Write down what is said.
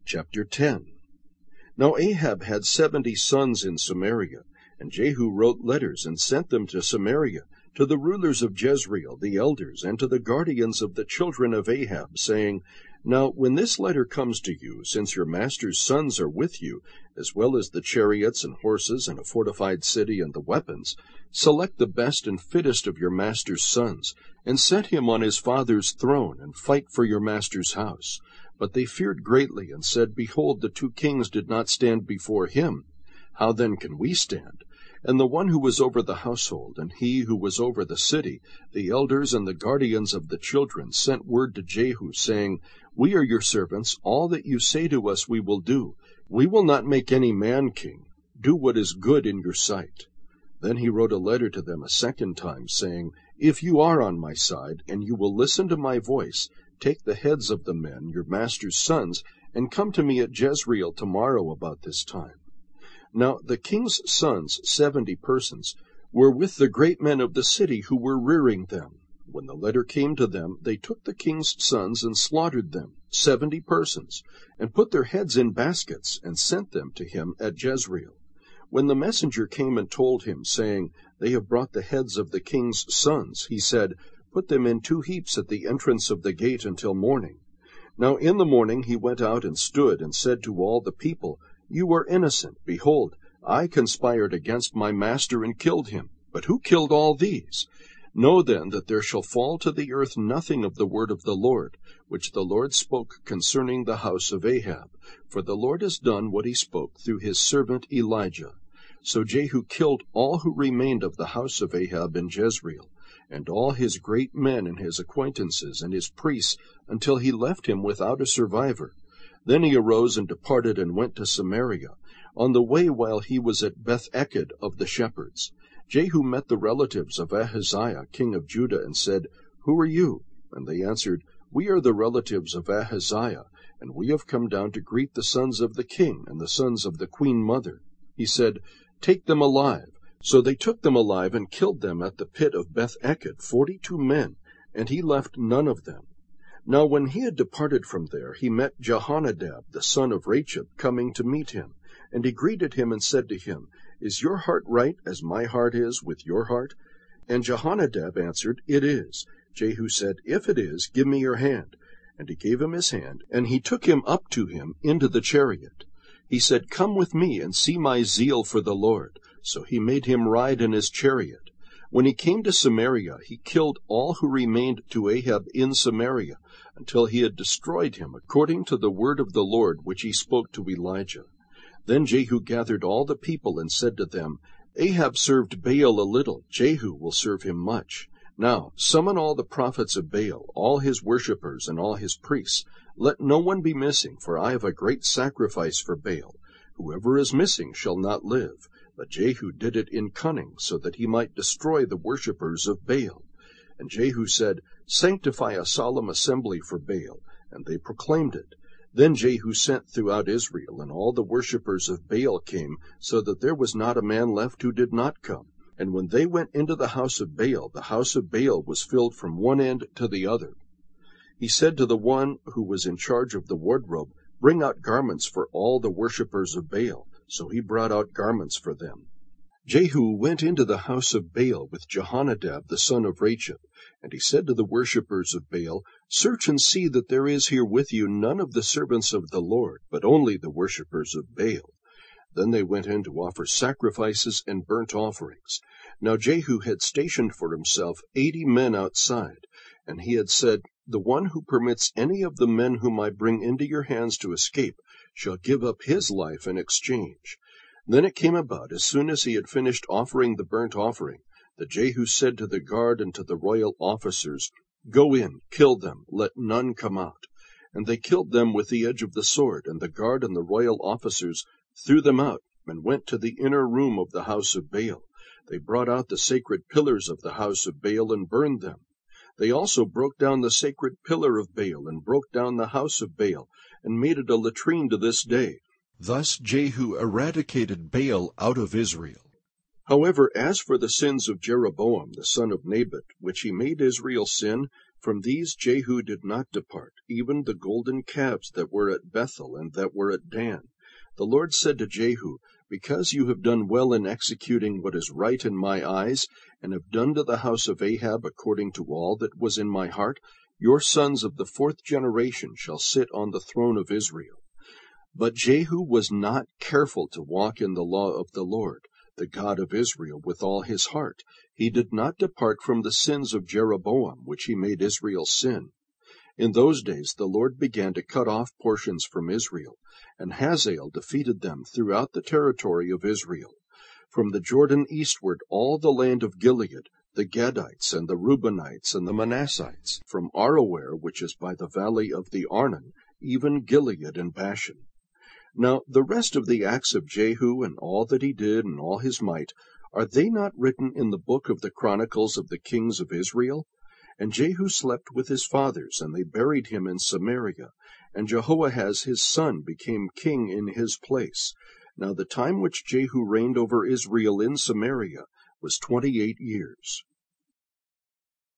Chapter 10. Now Ahab had 70 sons in Samaria, and Jehu wrote letters and sent them to Samaria, to the rulers of Jezreel, the elders, and to the guardians of the children of Ahab, saying, Now when this letter comes to you, since your master's sons are with you, as well as the chariots and horses and a fortified city and the weapons, select the best and fittest of your master's sons, and set him on his father's throne, and fight for your master's house. But they feared greatly, and said, Behold, the 2 kings did not stand before him. How then can we stand? And the one who was over the household, and he who was over the city, the elders and the guardians of the children, sent word to Jehu, saying, We are your servants. All that you say to us we will do. We will not make any man king. Do what is good in your sight. Then he wrote a letter to them a second time, saying, If you are on my side, and you will listen to my voice, take the heads of the men, your master's sons, and come to me at Jezreel tomorrow about this time. Now the king's sons, 70 persons, were with the great men of the city who were rearing them. When the letter came to them, they took the king's sons and slaughtered them, 70 persons, and put their heads in baskets, and sent them to him at Jezreel. When the messenger came and told him, saying, They have brought the heads of the king's sons, he said, Put them in 2 heaps at the entrance of the gate until morning. Now in the morning he went out and stood, and said to all the people, You are innocent. Behold, I conspired against my master and killed him. But who killed all these? Know then that there shall fall to the earth nothing of the word of the Lord, which the Lord spoke concerning the house of Ahab. For the Lord has done what he spoke through his servant Elijah. So Jehu killed all who remained of the house of Ahab in Jezreel, and all his great men and his acquaintances and his priests, until he left him without a survivor. Then he arose and departed and went to Samaria. On the way while he was at Beth-Eked of the shepherds, Jehu met the relatives of Ahaziah, king of Judah, and said, Who are you? And they answered, We are the relatives of Ahaziah, and we have come down to greet the sons of the king and the sons of the queen mother. He said, Take them alive. So they took them alive and killed them at the pit of Beth-Eked, 42 men, and he left none of them. Now when he had departed from there, he met Jehonadab, the son of Rechab, coming to meet him. And he greeted him and said to him, Is your heart right as my heart is with your heart? And Jehonadab answered, It is. Jehu said, If it is, give me your hand. And he gave him his hand, and he took him up to him into the chariot. He said, Come with me and see my zeal for the Lord. So he made him ride in his chariot. When he came to Samaria, he killed all who remained to Ahab in Samaria, until he had destroyed him, according to the word of the Lord which he spoke to Elijah. Then Jehu gathered all the people and said to them, Ahab served Baal a little, Jehu will serve him much. Now summon all the prophets of Baal, all his worshippers, and all his priests. Let no one be missing, for I have a great sacrifice for Baal. Whoever is missing shall not live. But Jehu did it in cunning, so that he might destroy the worshippers of Baal. And Jehu said, Sanctify a solemn assembly for Baal. And they proclaimed it. Then Jehu sent throughout Israel, and all the worshippers of Baal came, so that there was not a man left who did not come. And when they went into the house of Baal was filled from one end to the other. He said to the one who was in charge of the wardrobe, Bring out garments for all the worshippers of Baal. So he brought out garments for them. Jehu went into the house of Baal with Jehonadab the son of Rechab, and he said to the worshippers of Baal, Search and see that there is here with you none of the servants of the Lord, but only the worshippers of Baal. Then they went in to offer sacrifices and burnt offerings. Now Jehu had stationed for himself 80 men outside, and he had said, The one who permits any of the men whom I bring into your hands to escape shall give up his life in exchange. Then it came about, as soon as he had finished offering the burnt offering, that Jehu said to the guard and to the royal officers, Go in, kill them, let none come out. And they killed them with the edge of the sword, and the guard and the royal officers threw them out, and went to the inner room of the house of Baal. They brought out the sacred pillars of the house of Baal and burned them. They also broke down the sacred pillar of Baal, and broke down the house of Baal, and made it a latrine to this day. Thus Jehu eradicated Baal out of Israel. However, as for the sins of Jeroboam the son of Nebat, which he made Israel sin, From these Jehu did not depart, even the golden calves that were at Bethel and that were at Dan. The Lord said to Jehu, Because you have done well in executing what is right in my eyes, and have done to the house of Ahab according to all that was in my heart, your sons of the fourth generation shall sit on the throne of Israel. But Jehu was not careful to walk in the law of the Lord, the God of Israel, with all his heart. He did not depart from the sins of Jeroboam, which he made Israel sin. In those days the Lord began to cut off portions from Israel, and Hazael defeated them throughout the territory of Israel. From the Jordan eastward all the land of Gilead, the Gadites and the Reubenites and the Manassites, from Aroer, which is by the valley of the Arnon, even Gilead and Bashan. Now the rest of the acts of Jehu, and all that he did, and all his might, are they not written in the book of the Chronicles of the kings of Israel? And Jehu slept with his fathers, and they buried him in Samaria. And Jehoahaz his son became king in his place. Now the time which Jehu reigned over Israel in Samaria was 28 years.